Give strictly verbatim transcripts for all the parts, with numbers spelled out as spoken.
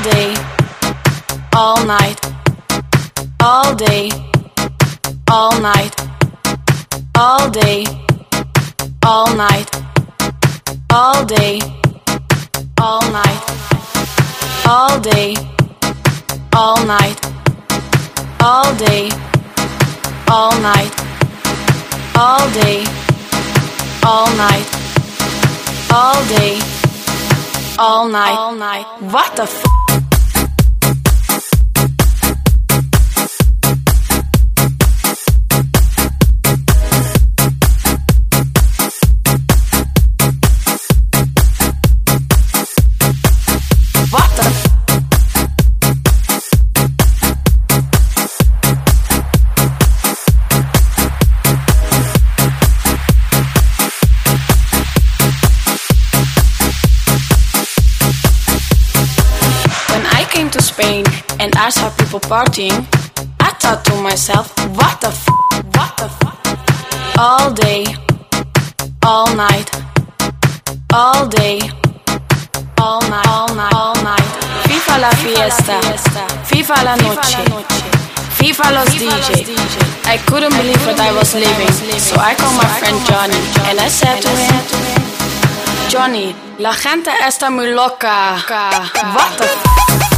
day, all night, all day, all night, all day, all night, all day, all night, all day, all night, all day, all night, all day, all night, all day, all night, all night. What the f***? Spain and I saw people partying, I thought to myself, what the f***, what the f***? All day, all night, all day, all night, all night, all night. FIFA la fiesta, FIFA la noche, FIFA los D J. I couldn't believe what I was living, so I called my friend Johnny and I said to him, Johnny, la gente está muy loca. What the f***?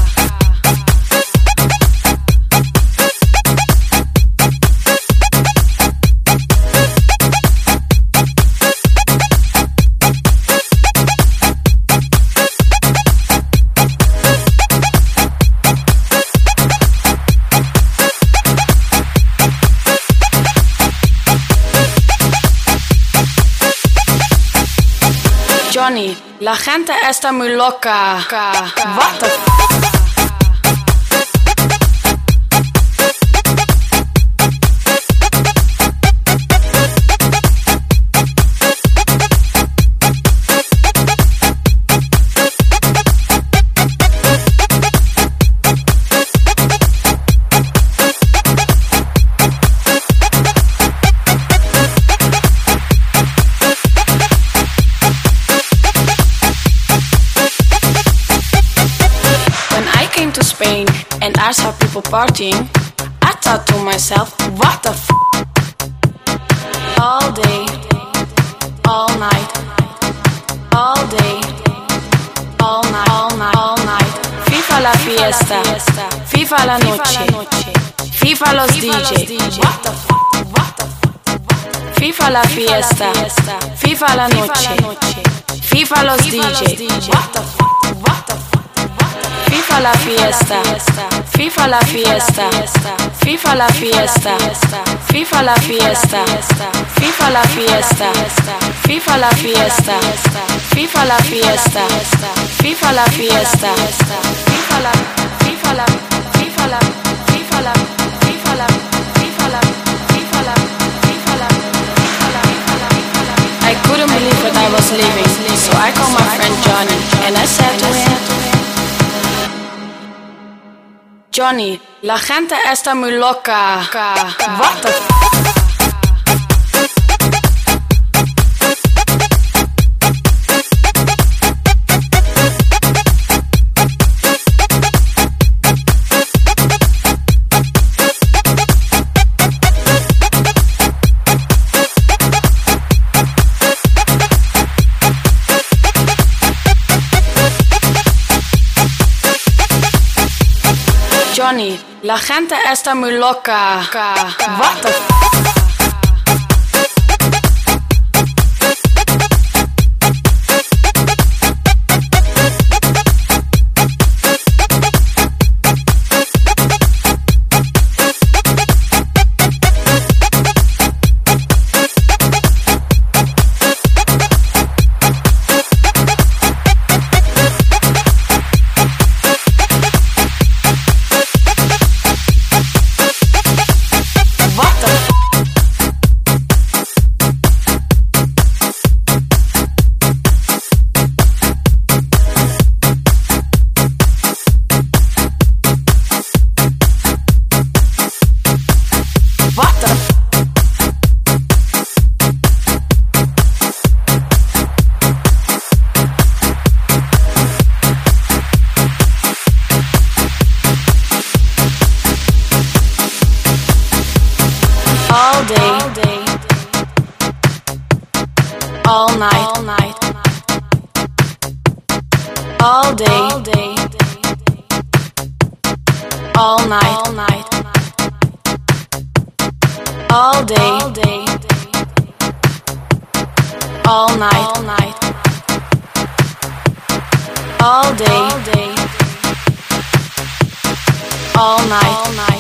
Johnny, la gente está muy loca. What the f***? Spain and I saw people partying, I thought to myself, what the f***? All day, all night, all day, all night, all night, all night. FIFA la fiesta, FIFA la noche, FIFA los D J. What the f***? What the f***? FIFA la fiesta, FIFA la noche, FIFA los D J. What the f***? What the f***? FIFA la fiesta, FIFA la fiesta, FIFA la fiesta, FIFA la fiesta, FIFA la fiesta, FIFA la fiesta, FIFA la fiesta, FIFA la fiesta, FIFA la, FIFA la, FIFA la, FIFA la, FIFA la, FIFA la, FIFA la, FIFA la, I couldn't believe what I was living, so I called my friend Johnny and I said to him, Johnny, la gente está muy loca. What the f***? Johnny, la gente está muy loca. What the f***? What the f***? all night, all night, all day, all day, all night, all night, all day, all day, all night, all night, all day, all day, all night, all night.